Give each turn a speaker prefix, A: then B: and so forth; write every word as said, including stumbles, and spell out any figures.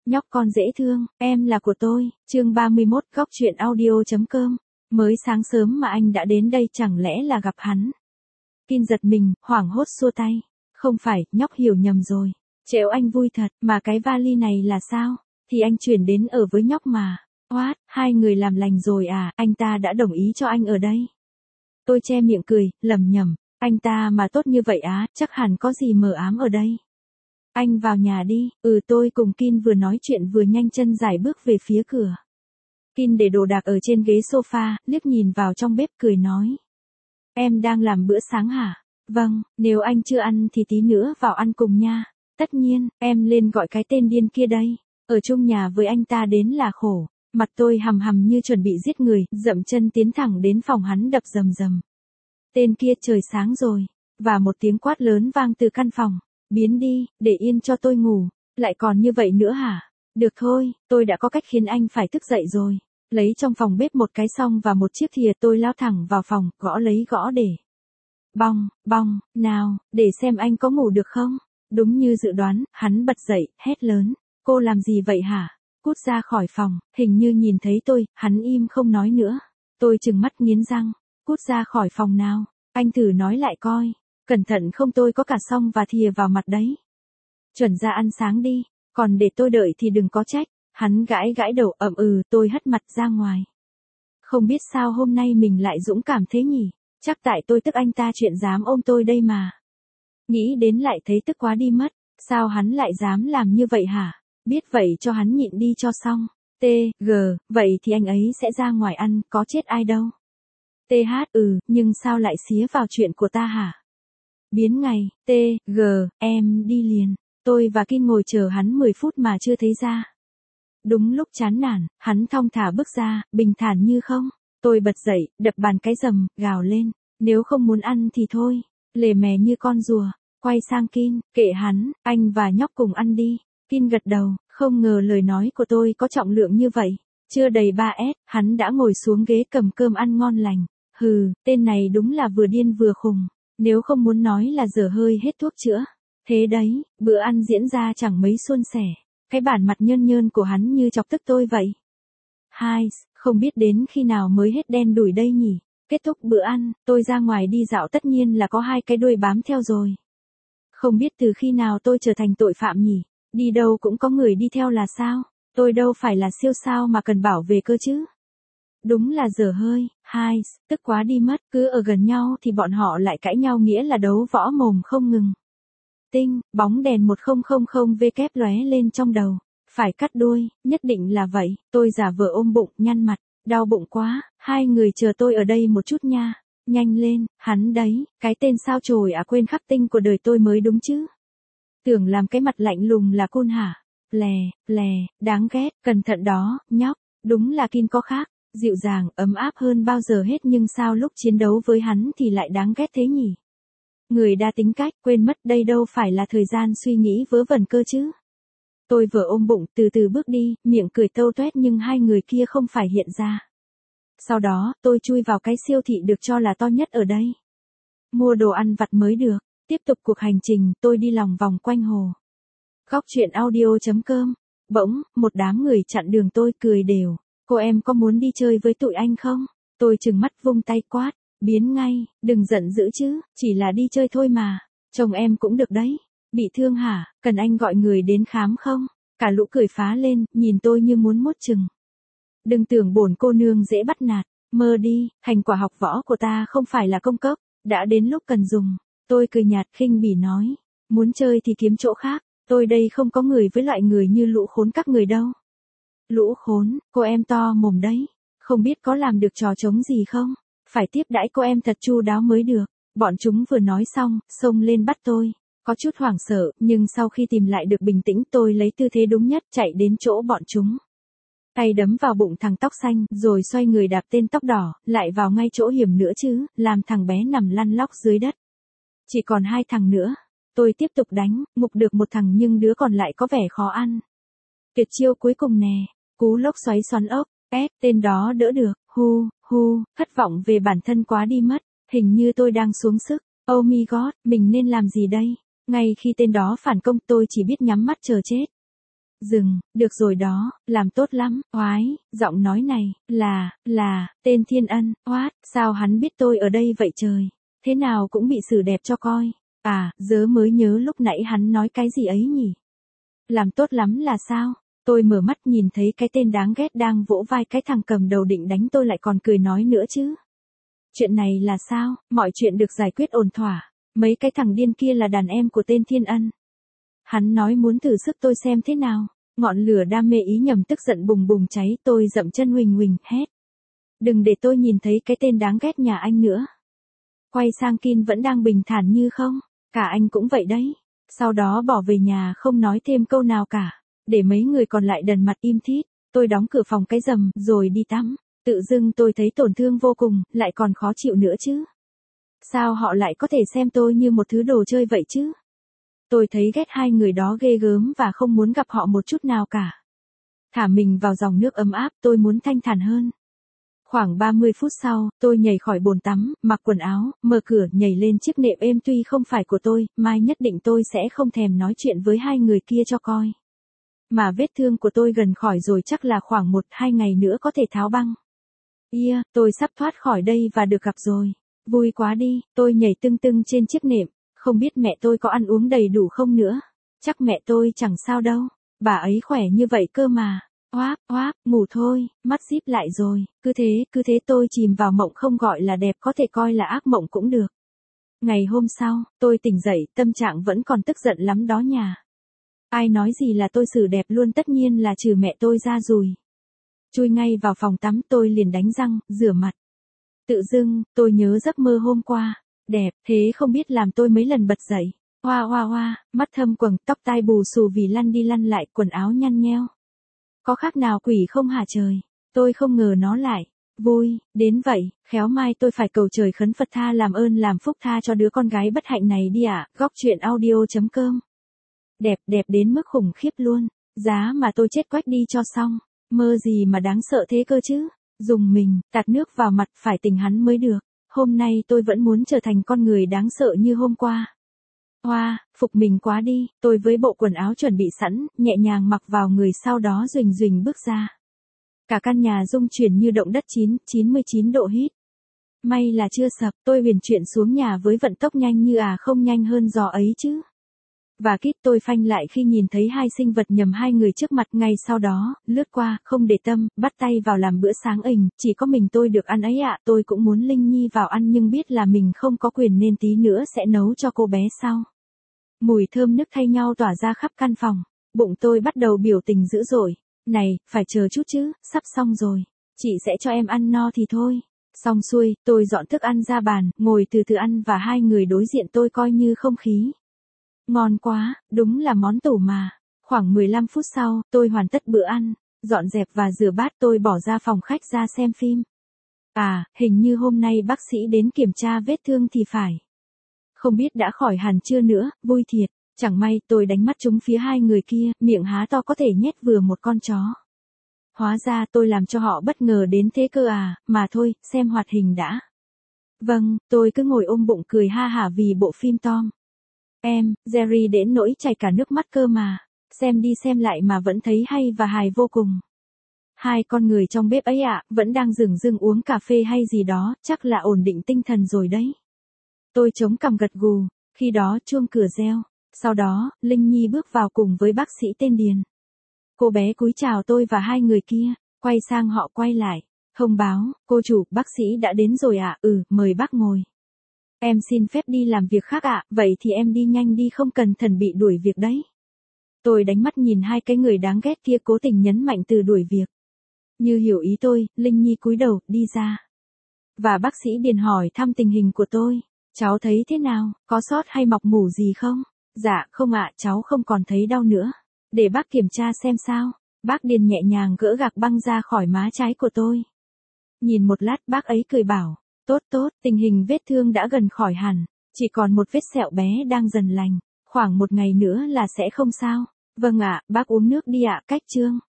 A: nhóc con dễ thương, em là của tôi, chương ba mươi mốt góc truyện audio.com. Mới sáng sớm mà anh đã đến đây chẳng lẽ là gặp hắn. Kin giật mình, hoảng hốt xua tay. Không phải, nhóc hiểu nhầm rồi. Trêu anh vui thật, mà cái vali này là sao? Thì anh chuyển đến ở với nhóc mà. What, hai người làm lành rồi à, anh ta đã đồng ý cho anh ở đây. Tôi che miệng cười, lẩm nhẩm, anh ta mà tốt như vậy á, chắc hẳn có gì mờ ám ở đây. Anh vào nhà đi, ừ tôi cùng Kin vừa nói chuyện vừa nhanh chân giải bước về phía cửa. Kin để đồ đạc ở trên ghế sofa, liếc nhìn vào trong bếp cười nói. Em đang làm bữa sáng hả? Vâng, nếu anh chưa ăn thì tí nữa vào ăn cùng nha. Tất nhiên, em lên gọi cái tên điên kia đây. Ở chung nhà với anh ta đến là khổ. Mặt tôi hầm hầm như chuẩn bị giết người, dậm chân tiến thẳng đến phòng hắn đập rầm rầm. Tên kia trời sáng rồi. Và một tiếng quát lớn vang từ căn phòng. Biến đi, để yên cho tôi ngủ. Lại còn như vậy nữa hả? Được thôi, tôi đã có cách khiến anh phải thức dậy rồi. Lấy trong phòng bếp một cái xong và một chiếc thìa, tôi lao thẳng vào phòng, gõ lấy gõ để. Bong, bong, nào, để xem anh có ngủ được không? Đúng như dự đoán, hắn bật dậy, hét lớn. Cô làm gì vậy hả? Cút ra khỏi phòng, hình như nhìn thấy tôi, hắn im không nói nữa. Tôi trừng mắt nghiến răng. Cút ra khỏi phòng nào, anh thử nói lại coi. Cẩn thận không tôi có cả xong và thìa vào mặt đấy. Chuẩn ra ăn sáng đi, còn để tôi đợi thì đừng có trách. Hắn gãi gãi đầu ậm ừ, tôi hất mặt ra ngoài. Không biết sao hôm nay mình lại dũng cảm thế nhỉ, chắc tại tôi tức anh ta chuyện dám ôm tôi đây mà. Nghĩ đến lại thấy tức quá đi mất, sao hắn lại dám làm như vậy hả, biết vậy cho hắn nhịn đi cho xong. T, G, vậy thì anh ấy sẽ ra ngoài ăn, có chết ai đâu. T H, ừ, nhưng sao lại xía vào chuyện của ta hả? Biến ngày, T, G, em đi liền. Tôi và Kin ngồi chờ hắn mười phút mà chưa thấy ra. Đúng lúc chán nản, hắn thong thả bước ra, bình thản như không. Tôi bật dậy, đập bàn cái rầm, gào lên. Nếu không muốn ăn thì thôi. Lề mè như con rùa. Quay sang Kin, kệ hắn, anh và nhóc cùng ăn đi. Kin gật đầu, không ngờ lời nói của tôi có trọng lượng như vậy. Chưa đầy ba S, hắn đã ngồi xuống ghế cầm cơm ăn ngon lành. Hừ, tên này đúng là vừa điên vừa khùng. Nếu không muốn nói là dở hơi hết thuốc chữa. Thế đấy, bữa ăn diễn ra chẳng mấy suôn sẻ. Cái bản mặt nhơn nhơn của hắn như chọc tức tôi vậy. Hai, không biết đến khi nào mới hết đen đủi đây nhỉ. Kết thúc bữa ăn, tôi ra ngoài đi dạo, tất nhiên là có hai cái đuôi bám theo rồi. Không biết từ khi nào tôi trở thành tội phạm nhỉ. Đi đâu cũng có người đi theo là sao. Tôi đâu phải là siêu sao mà cần bảo vệ cơ chứ. Đúng là dở hơi. Hai, tức quá đi mất. Cứ ở gần nhau thì bọn họ lại cãi nhau, nghĩa là đấu võ mồm không ngừng. Tinh, bóng đèn một không không không W lóe lên trong đầu. Phải cắt đuôi, nhất định là vậy. Tôi giả vờ ôm bụng, nhăn mặt. Đau bụng quá, hai người chờ tôi ở đây một chút nha. Nhanh lên, hắn đấy, cái tên sao chổi à, quên khắc tinh của đời tôi mới đúng chứ. Tưởng làm cái mặt lạnh lùng là cool hả? Lè, lè, đáng ghét, cẩn thận đó, nhóc. Đúng là Kin có khác, dịu dàng, ấm áp hơn bao giờ hết, nhưng sao lúc chiến đấu với hắn thì lại đáng ghét thế nhỉ? Người đa tính cách, quên mất đây đâu phải là thời gian suy nghĩ vớ vẩn cơ chứ. Tôi vừa ôm bụng, từ từ bước đi, miệng cười tâu toét, nhưng hai người kia không phải hiện ra. Sau đó, tôi chui vào cái siêu thị được cho là to nhất ở đây. Mua đồ ăn vặt mới được. Tiếp tục cuộc hành trình, tôi đi lòng vòng quanh hồ. Góc truyện audio.com. Bỗng, một đám người chặn đường tôi, cười đều. Cô em có muốn đi chơi với tụi anh không? Tôi trừng mắt vung tay quát. Biến ngay, đừng giận dữ chứ, chỉ là đi chơi thôi mà. Chồng em cũng được đấy. Bị thương hả, cần anh gọi người đến khám không? Cả lũ cười phá lên, nhìn tôi như muốn mốt chừng. Đừng tưởng bổn cô nương dễ bắt nạt. Mơ đi, thành quả học võ của ta không phải là công cốc. Đã đến lúc cần dùng. Tôi cười nhạt khinh bỉ nói. Muốn chơi thì kiếm chỗ khác. Tôi đây không có người với loại người như lũ khốn các người đâu. Lũ khốn, cô em to mồm đấy. Không biết có làm được trò trống gì không? Phải tiếp đãi cô em thật chu đáo mới được. Bọn chúng vừa nói xong, xông lên bắt tôi. Có chút hoảng sợ, nhưng sau khi tìm lại được bình tĩnh, tôi lấy tư thế đúng nhất chạy đến chỗ bọn chúng. Tay đấm vào bụng thằng tóc xanh, rồi xoay người đạp tên tóc đỏ, lại vào ngay chỗ hiểm nữa chứ, làm thằng bé nằm lăn lóc dưới đất. Chỉ còn hai thằng nữa. Tôi tiếp tục đánh, mục được một thằng nhưng đứa còn lại có vẻ khó ăn. Tuyệt chiêu cuối cùng nè, cú lốc xoáy xoắn ốc, ép, tên đó đỡ được, hu, hu, thất vọng về bản thân quá đi mất, hình như tôi đang xuống sức, oh my god, mình nên làm gì đây? Ngay khi tên đó phản công tôi chỉ biết nhắm mắt chờ chết. Dừng, được rồi đó, làm tốt lắm, oái, giọng nói này, là, là, tên Thiên Ân, oát, sao hắn biết tôi ở đây vậy trời, thế nào cũng bị xử đẹp cho coi, à, giờ mới nhớ lúc nãy hắn nói cái gì ấy nhỉ, làm tốt lắm là sao, tôi mở mắt nhìn thấy cái tên đáng ghét đang vỗ vai cái thằng cầm đầu định đánh tôi lại còn cười nói nữa chứ. Chuyện này là sao, mọi chuyện được giải quyết ổn thỏa, mấy cái thằng điên kia là đàn em của tên Thiên Ân. Hắn nói muốn thử sức tôi xem thế nào, ngọn lửa đam mê ý nhầm tức giận bùng bùng cháy, tôi dậm chân huỳnh huỳnh, hét. Đừng để tôi nhìn thấy cái tên đáng ghét nhà anh nữa. Quay sang Kin vẫn đang bình thản như không, cả anh cũng vậy đấy. Sau đó bỏ về nhà không nói thêm câu nào cả, để mấy người còn lại đần mặt im thít, tôi đóng cửa phòng cái rầm, rồi đi tắm. Tự dưng tôi thấy tổn thương vô cùng, lại còn khó chịu nữa chứ. Sao họ lại có thể xem tôi như một thứ đồ chơi vậy chứ? Tôi thấy ghét hai người đó ghê gớm và không muốn gặp họ một chút nào cả. Thả mình vào dòng nước ấm áp, tôi muốn thanh thản hơn. Khoảng ba mươi phút sau, tôi nhảy khỏi bồn tắm, mặc quần áo, mở cửa, nhảy lên chiếc nệm êm tuy không phải của tôi, mai nhất định tôi sẽ không thèm nói chuyện với hai người kia cho coi. Mà vết thương của tôi gần khỏi rồi, chắc là khoảng một hai ngày nữa có thể tháo băng. Yeah, tôi sắp thoát khỏi đây và được gặp rồi. Vui quá đi, tôi nhảy tưng tưng trên chiếc nệm, không biết mẹ tôi có ăn uống đầy đủ không nữa. Chắc mẹ tôi chẳng sao đâu, bà ấy khỏe như vậy cơ mà. Oáp, oáp, ngủ thôi, mắt díp lại rồi, cứ thế, cứ thế tôi chìm vào mộng không gọi là đẹp, có thể coi là ác mộng cũng được. Ngày hôm sau, tôi tỉnh dậy, tâm trạng vẫn còn tức giận lắm đó nhà. Ai nói gì là tôi xử đẹp luôn, tất nhiên là trừ mẹ tôi ra rồi. Chui ngay vào phòng tắm, tôi liền đánh răng, rửa mặt. Tự dưng, tôi nhớ giấc mơ hôm qua, đẹp, thế không biết làm tôi mấy lần bật dậy. Hoa hoa hoa, mắt thâm quầng, tóc tai bù xù vì lăn đi lăn lại, quần áo nhăn nheo. Có khác nào quỷ không hả trời? Tôi không ngờ nó lại vui đến vậy, khéo mai tôi phải cầu trời khấn Phật tha làm ơn làm phúc tha cho đứa con gái bất hạnh này đi ạ. À. Góc truyện audio chấm com. Đẹp, đẹp đến mức khủng khiếp luôn. Giá mà tôi chết quách đi cho xong. Mơ gì mà đáng sợ thế cơ chứ? Dùng mình, tạt nước vào mặt, phải tình hắn mới được. Hôm nay tôi vẫn muốn trở thành con người đáng sợ như hôm qua. Hoa, phục mình quá đi, tôi với bộ quần áo chuẩn bị sẵn, nhẹ nhàng mặc vào người, sau đó duỳnh duỳnh bước ra. Cả căn nhà rung chuyển như động đất chín, chín mươi chín độ hít. May là chưa sập, tôi huyền chuyển xuống nhà với vận tốc nhanh như à không nhanh hơn gió ấy chứ. Và kít tôi phanh lại khi nhìn thấy hai sinh vật nhầm hai người trước mặt, ngay sau đó, lướt qua, không để tâm, bắt tay vào làm bữa sáng ình, chỉ có mình tôi được ăn ấy ạ, à. Tôi cũng muốn Linh Nhi vào ăn nhưng biết là mình không có quyền nên tí nữa sẽ nấu cho cô bé sau. Mùi thơm nức thay nhau tỏa ra khắp căn phòng, bụng tôi bắt đầu biểu tình dữ dội, này, phải chờ chút chứ, sắp xong rồi, chị sẽ cho em ăn no thì thôi. Xong xuôi, tôi dọn thức ăn ra bàn, ngồi từ từ ăn và hai người đối diện tôi coi như không khí. Ngon quá, đúng là món tủ mà. Khoảng mười lăm phút sau, tôi hoàn tất bữa ăn, dọn dẹp và rửa bát, tôi bỏ ra phòng khách ra xem phim. À, hình như hôm nay bác sĩ đến kiểm tra vết thương thì phải. Không biết đã khỏi hẳn chưa nữa, vui thiệt. Chẳng may tôi đánh mắt trúng phía hai người kia, miệng há to có thể nhét vừa một con chó. Hóa ra tôi làm cho họ bất ngờ đến thế cơ à, mà thôi, xem hoạt hình đã. Vâng, tôi cứ ngồi ôm bụng cười ha hả vì bộ phim Tom. Em, Jerry đến nỗi chảy cả nước mắt cơ mà, xem đi xem lại mà vẫn thấy hay và hài vô cùng. Hai con người trong bếp ấy ạ, à, vẫn đang dửng dưng uống cà phê hay gì đó, chắc là ổn định tinh thần rồi đấy. Tôi chống cằm gật gù, khi đó chuông cửa reo, sau đó, Linh Nhi bước vào cùng với bác sĩ tên Điền. Cô bé cúi chào tôi và hai người kia, quay sang họ quay lại, thông báo, cô chủ, bác sĩ đã đến rồi ạ, à? Ừ, mời bác ngồi. Em xin phép đi làm việc khác ạ, à, vậy thì em đi nhanh đi, không cần thần bị đuổi việc đấy. Tôi đánh mắt nhìn hai cái người đáng ghét kia cố tình nhấn mạnh từ đuổi việc. Như hiểu ý tôi, Linh Nhi cúi đầu, đi ra. Và bác sĩ Điền hỏi thăm tình hình của tôi. Cháu thấy thế nào, có sót hay mọc mủ gì không? Dạ, không ạ, cháu không còn thấy đau nữa. Để bác kiểm tra xem sao. Bác Điền nhẹ nhàng gỡ gạc băng ra khỏi má trái của tôi. Nhìn một lát, bác ấy cười bảo. Tốt tốt, tình hình vết thương đã gần khỏi hẳn, chỉ còn một vết sẹo bé đang dần lành, khoảng một ngày nữa là sẽ không sao. Vâng ạ, bác uống nước đi ạ, cách chương.